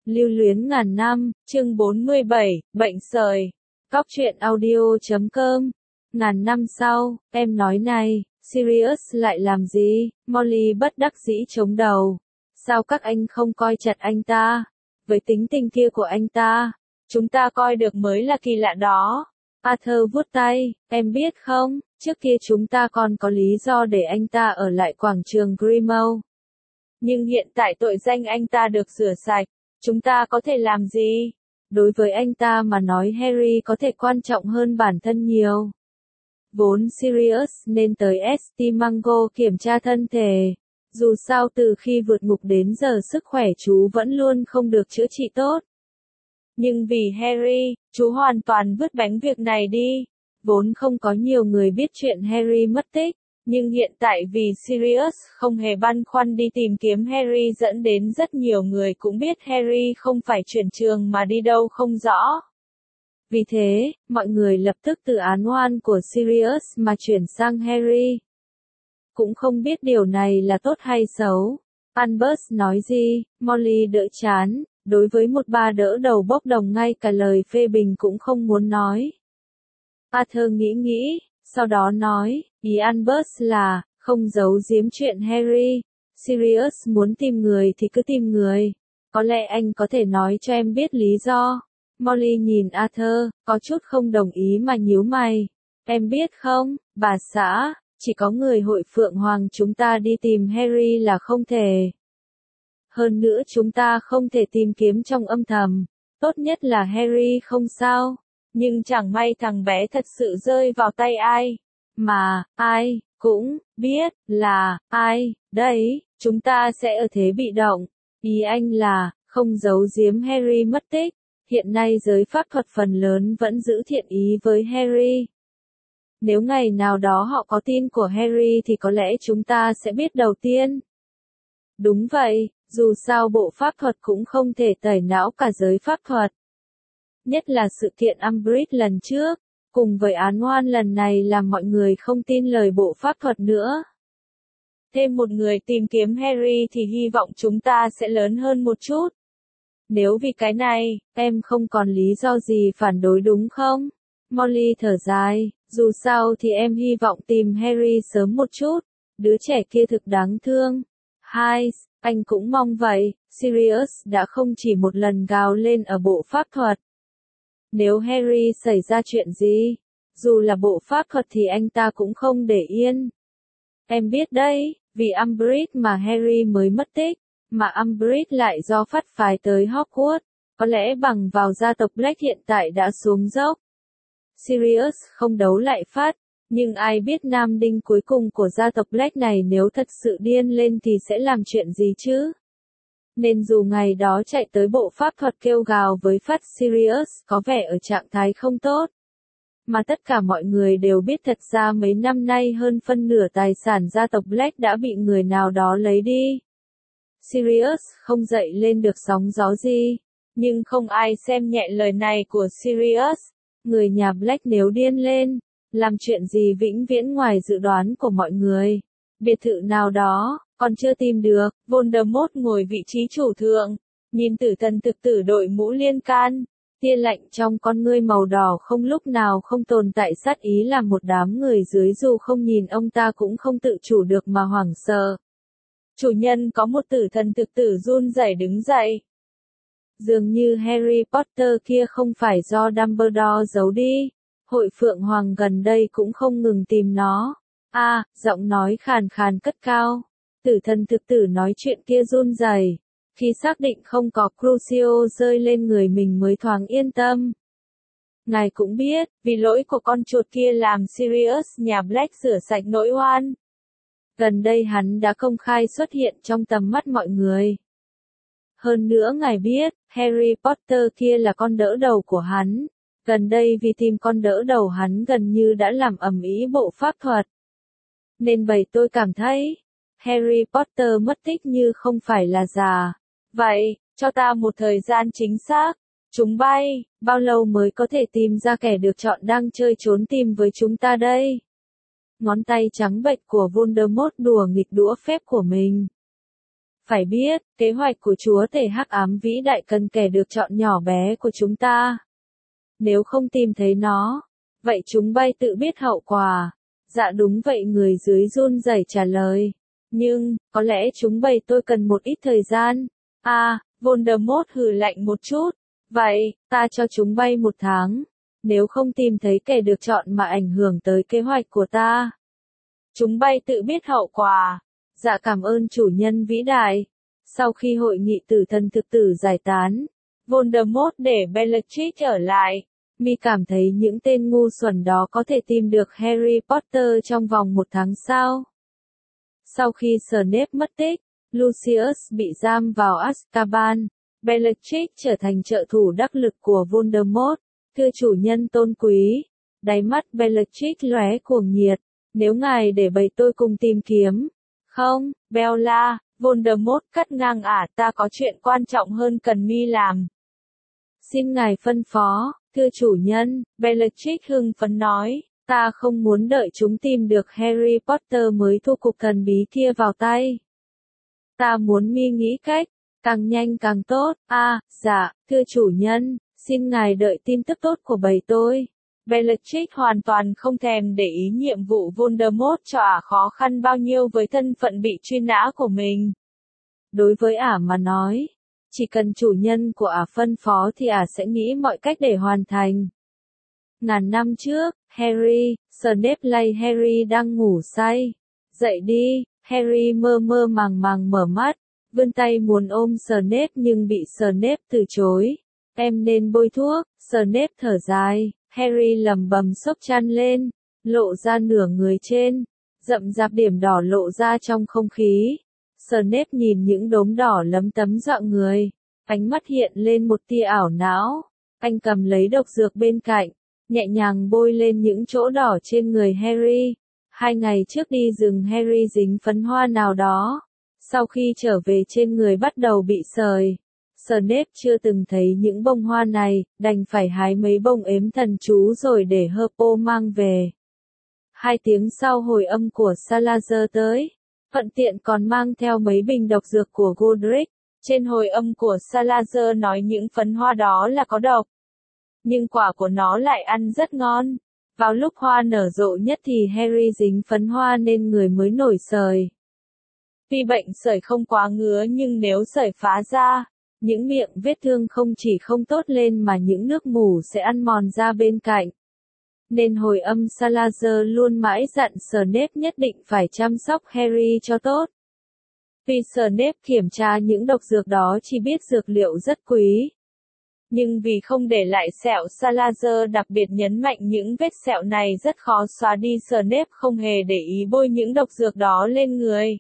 Lưu luyến ngàn năm, chương 47, bệnh sởi. Cóc truyện audio.com. Ngàn năm sau, em nói này, Sirius lại làm gì? Molly bất đắc dĩ chống đầu. Sao các anh không coi chặt anh ta? Với tính tình kia của anh ta, chúng ta coi được mới là kỳ lạ đó. Arthur vuốt tay, em biết không, trước kia chúng ta còn có lý do để anh ta ở lại quảng trường Grimmauld. Nhưng hiện tại tội danh anh ta được rửa sạch, chúng ta có thể làm gì? Đối với anh ta mà nói Harry có thể quan trọng hơn bản thân nhiều. Vốn Sirius nên tới St. Mungo kiểm tra thân thể. Dù sao từ khi vượt ngục đến giờ sức khỏe chú vẫn luôn không được chữa trị tốt. Nhưng vì Harry, chú hoàn toàn vứt bánh việc này đi. Vốn không có nhiều người biết chuyện Harry mất tích. Nhưng hiện tại vì Sirius không hề băn khoăn đi tìm kiếm Harry dẫn đến rất nhiều người cũng biết Harry không phải chuyển trường mà đi đâu không rõ. Vì thế, mọi người lập tức từ án oan của Sirius mà chuyển sang Harry. Cũng không biết điều này là tốt hay xấu. Albus nói gì, Molly đỡ chán, đối với một bà đỡ đầu bốc đồng ngay cả lời phê bình cũng không muốn nói. Arthur nghĩ, sau đó nói, ý Albus là, không giấu giếm chuyện Harry. Sirius muốn tìm người thì cứ tìm người. Có lẽ anh có thể nói cho em biết lý do. Molly nhìn Arthur, có chút không đồng ý mà nhíu mày. Em biết không, bà xã, chỉ có người hội Phượng Hoàng chúng ta đi tìm Harry là không thể. Hơn nữa chúng ta không thể tìm kiếm trong âm thầm. Tốt nhất là Harry không sao. Nhưng chẳng may thằng bé thật sự rơi vào tay ai. Mà, ai, cũng, biết, là, ai, đấy, chúng ta sẽ ở thế bị động. Ý anh là, không giấu giếm Harry mất tích. Hiện nay giới pháp thuật phần lớn vẫn giữ thiện ý với Harry. Nếu ngày nào đó họ có tin của Harry thì có lẽ chúng ta sẽ biết đầu tiên. Đúng vậy, dù sao bộ pháp thuật cũng không thể tẩy não cả giới pháp thuật. Nhất là sự kiện Umbridge lần trước, cùng với án oan lần này làm mọi người không tin lời bộ pháp thuật nữa. Thêm một người tìm kiếm Harry thì hy vọng chúng ta sẽ lớn hơn một chút. Nếu vì cái này, em không còn lý do gì phản đối đúng không? Molly thở dài, dù sao thì em hy vọng tìm Harry sớm một chút. Đứa trẻ kia thực đáng thương. Hai, anh cũng mong vậy. Sirius đã không chỉ một lần gào lên ở bộ pháp thuật. Nếu Harry xảy ra chuyện gì, dù là bộ pháp thuật thì anh ta cũng không để yên. Em biết đấy, vì Umbridge mà Harry mới mất tích, mà Umbridge lại do phát phái tới Hogwarts, có lẽ bằng vào gia tộc Black hiện tại đã xuống dốc. Sirius không đấu lại phát, nhưng ai biết nam đinh cuối cùng của gia tộc Black này nếu thật sự điên lên thì sẽ làm chuyện gì chứ? Nên dù ngày đó chạy tới bộ pháp thuật kêu gào với phát Sirius có vẻ ở trạng thái không tốt. Mà tất cả mọi người đều biết thật ra mấy năm nay hơn phân nửa tài sản gia tộc Black đã bị người nào đó lấy đi. Sirius không dậy lên được sóng gió gì. Nhưng không ai xem nhẹ lời này của Sirius. Người nhà Black nếu điên lên, làm chuyện gì vĩnh viễn ngoài dự đoán của mọi người. Biệt thự nào đó, còn chưa tìm được, Voldemort ngồi vị trí chủ thượng, nhìn tử thần thực tử đội mũ liên can, tia lạnh trong con ngươi màu đỏ không lúc nào không tồn tại sát ý làm một đám người dưới dù không nhìn ông ta cũng không tự chủ được mà hoảng sợ. Chủ nhân có một tử thần thực tử run rẩy đứng dậy. Dường như Harry Potter kia không phải do Dumbledore giấu đi, hội Phượng Hoàng gần đây cũng không ngừng tìm nó. Giọng nói khàn khàn cất cao. Tử thần thực tử nói chuyện kia run rẩy. Khi xác định không có Crucio rơi lên người mình mới thoáng yên tâm. Ngài cũng biết, vì lỗi của con chuột kia làm Sirius nhà Black rửa sạch nỗi oan. Gần đây hắn đã công khai xuất hiện trong tầm mắt mọi người. Hơn nữa ngài biết, Harry Potter kia là con đỡ đầu của hắn. Gần đây vì tìm con đỡ đầu hắn gần như đã làm ầm ĩ bộ pháp thuật. Nên vậy tôi cảm thấy, Harry Potter mất tích như không phải là giả. Vậy, cho ta một thời gian chính xác. Chúng bay, bao lâu mới có thể tìm ra kẻ được chọn đang chơi trốn tìm với chúng ta đây? Ngón tay trắng bệch của Voldemort đùa nghịch đũa phép của mình. Phải biết, kế hoạch của chúa tể hắc ám vĩ đại cần kẻ được chọn nhỏ bé của chúng ta. Nếu không tìm thấy nó, vậy chúng bay tự biết hậu quả. Dạ đúng vậy, người dưới run rẩy trả lời. Nhưng, có lẽ chúng bay tôi cần một ít thời gian. Voldemort hừ lạnh một chút. Vậy, ta cho chúng bay 1 tháng. Nếu không tìm thấy kẻ được chọn mà ảnh hưởng tới kế hoạch của ta. Chúng bay tự biết hậu quả. Dạ cảm ơn chủ nhân vĩ đại. Sau khi hội nghị tử thần thực tử giải tán, Voldemort để Bellatrix ở lại. Mi cảm thấy những tên ngu xuẩn đó có thể tìm được Harry Potter trong vòng 1 tháng sau. Sau khi Snape mất tích, Lucius bị giam vào Azkaban, Bellatrix trở thành trợ thủ đắc lực của Voldemort. Thưa chủ nhân tôn quý, đáy mắt Bellatrix lóe cuồng nhiệt, nếu ngài để bầy tôi cùng tìm kiếm. Không, Bella, Voldemort cắt ngang ta có chuyện quan trọng hơn cần Mi làm. Xin ngài phân phó, thưa chủ nhân, Bellatrix hưng phấn nói, ta không muốn đợi chúng tìm được Harry Potter mới thu cục thần bí kia vào tay. Ta muốn Mi nghĩ cách, càng nhanh càng tốt. Dạ, thưa chủ nhân, xin ngài đợi tin tức tốt của bầy tôi. Bellatrix hoàn toàn không thèm để ý nhiệm vụ Voldemort cho khó khăn bao nhiêu với thân phận bị truy nã của mình. Đối với mà nói, chỉ cần chủ nhân của phân phó thì sẽ nghĩ mọi cách để hoàn thành. Ngàn năm trước, Harry, Snape lay Harry đang ngủ say. Dậy đi, Harry mơ mơ màng màng mở mắt, vươn tay muốn ôm Snape nhưng bị Snape từ chối. Em nên bôi thuốc, Snape thở dài, Harry lầm bầm xốc chăn lên, lộ ra nửa người trên, rậm rạp điểm đỏ lộ ra trong không khí. Snape nhìn những đốm đỏ lấm tấm dọa người, ánh mắt hiện lên một tia ảo não. Anh cầm lấy độc dược bên cạnh, nhẹ nhàng bôi lên những chỗ đỏ trên người Harry. 2 ngày trước đi rừng Harry dính phấn hoa nào đó. Sau khi trở về trên người bắt đầu bị sời. Snape chưa từng thấy những bông hoa này, đành phải hái mấy bông ếm thần chú rồi để Hermione mang về. 2 tiếng sau hồi âm của Salazar tới. Thuận tiện còn mang theo mấy bình độc dược của Godric. Trên hồi âm của Salazar nói những phấn hoa đó là có độc. Nhưng quả của nó lại ăn rất ngon. Vào lúc hoa nở rộ nhất thì Harry dính phấn hoa nên người mới nổi sời. Tuy bệnh sởi không quá ngứa nhưng nếu sởi phá ra, những miệng vết thương không chỉ không tốt lên mà những nước mủ sẽ ăn mòn da bên cạnh. Nên hồi âm Salazar luôn mãi dặn Snape nhất định phải chăm sóc Harry cho tốt. Tuy Snape kiểm tra những độc dược đó chỉ biết dược liệu rất quý. Nhưng vì không để lại sẹo, Salazar đặc biệt nhấn mạnh những vết sẹo này rất khó xóa đi. Snape không hề để ý bôi những độc dược đó lên người.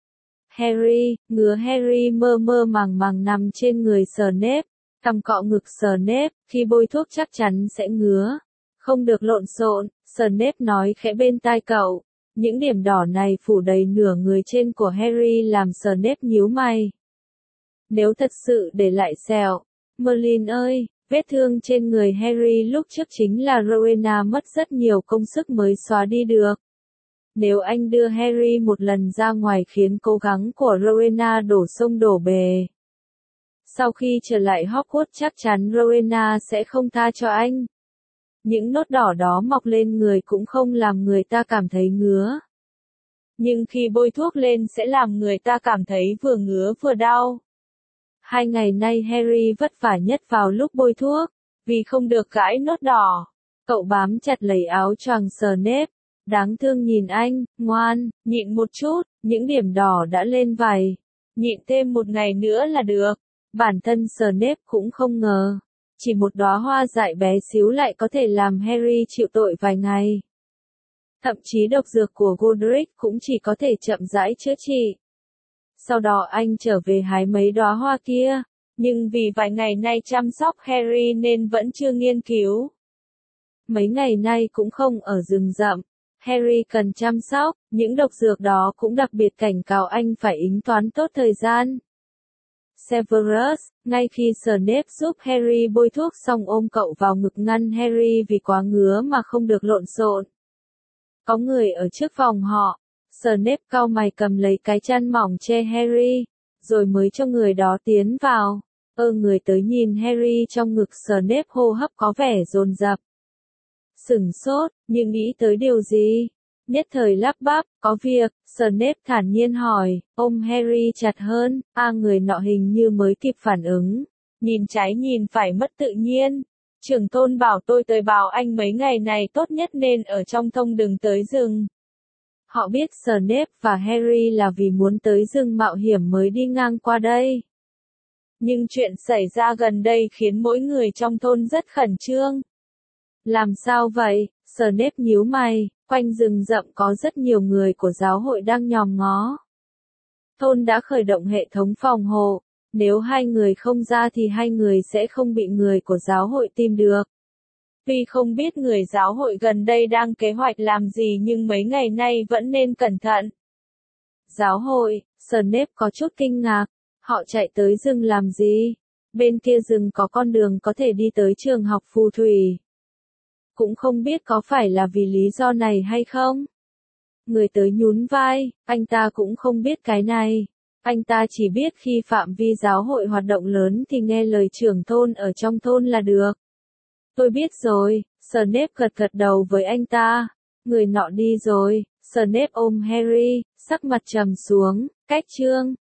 Harry, ngứa. Harry mơ mơ màng màng nằm trên người Snape, cằm cọ ngực Snape, khi bôi thuốc chắc chắn sẽ ngứa. Không được lộn xộn, Snape nói khẽ bên tai cậu. Những điểm đỏ này phủ đầy nửa người trên của Harry làm Snape nhíu mày. Nếu thật sự để lại sẹo, Merlin ơi, vết thương trên người Harry lúc trước chính là Rowena mất rất nhiều công sức mới xóa đi được. Nếu anh đưa Harry một lần ra ngoài khiến cố gắng của Rowena đổ sông đổ bể. Sau khi trở lại Hogwarts chắc chắn Rowena sẽ không tha cho anh. Những nốt đỏ đó mọc lên người cũng không làm người ta cảm thấy ngứa. Nhưng khi bôi thuốc lên sẽ làm người ta cảm thấy vừa ngứa vừa đau. 2 ngày nay Harry vất vả nhất vào lúc bôi thuốc, vì không được gãi nốt đỏ. Cậu bám chặt lấy áo choàng Snape. Đáng thương nhìn anh, ngoan, nhịn một chút, những điểm đỏ đã lên vảy. Nhịn thêm 1 ngày nữa là được. Bản thân Snape cũng không ngờ. Chỉ một đóa hoa dại bé xíu lại có thể làm Harry chịu tội vài ngày. Thậm chí độc dược của Godric cũng chỉ có thể chậm rãi chữa trị. Sau đó anh trở về hái mấy đóa hoa kia, nhưng vì vài ngày nay chăm sóc Harry nên vẫn chưa nghiên cứu. Mấy ngày nay cũng không ở rừng rậm, Harry cần chăm sóc, những độc dược đó cũng đặc biệt cảnh cáo anh phải tính toán tốt thời gian. Severus, ngay khi Snape giúp Harry bôi thuốc xong ôm cậu vào ngực ngăn Harry vì quá ngứa mà không được lộn xộn. Có người ở trước phòng họ. Snape cau mày cầm lấy cái chăn mỏng che Harry, rồi mới cho người đó tiến vào. Người tới nhìn Harry trong ngực Snape, hô hấp có vẻ dồn dập. Sửng sốt, nhưng nghĩ tới điều gì? Nhất thời lắp bắp, có việc, Snape thản nhiên hỏi, ôm Harry chặt hơn, người nọ hình như mới kịp phản ứng. Nhìn trái nhìn phải mất tự nhiên. Trưởng thôn bảo tôi tới bảo anh mấy ngày này tốt nhất nên ở trong thông đừng tới rừng. Họ biết Snape và Harry là vì muốn tới rừng mạo hiểm mới đi ngang qua đây. Nhưng chuyện xảy ra gần đây khiến mỗi người trong thôn rất khẩn trương. Làm sao vậy? Snape nhíu mày, quanh rừng rậm có rất nhiều người của giáo hội đang nhòm ngó. Thôn đã khởi động hệ thống phòng hộ, nếu hai người không ra thì hai người sẽ không bị người của giáo hội tìm được. Tuy không biết người giáo hội gần đây đang kế hoạch làm gì nhưng mấy ngày nay vẫn nên cẩn thận. Giáo hội, Snape có chút kinh ngạc, họ chạy tới rừng làm gì? Bên kia rừng có con đường có thể đi tới trường học phù thủy. Cũng không biết có phải là vì lý do này hay không? Người tới nhún vai, anh ta cũng không biết cái này. Anh ta chỉ biết khi phạm vi giáo hội hoạt động lớn thì nghe lời trưởng thôn ở trong thôn là được. Tôi biết rồi, Snape gật gật đầu với anh ta. Người nọ đi rồi, Snape ôm Harry, sắc mặt trầm xuống, cách chương.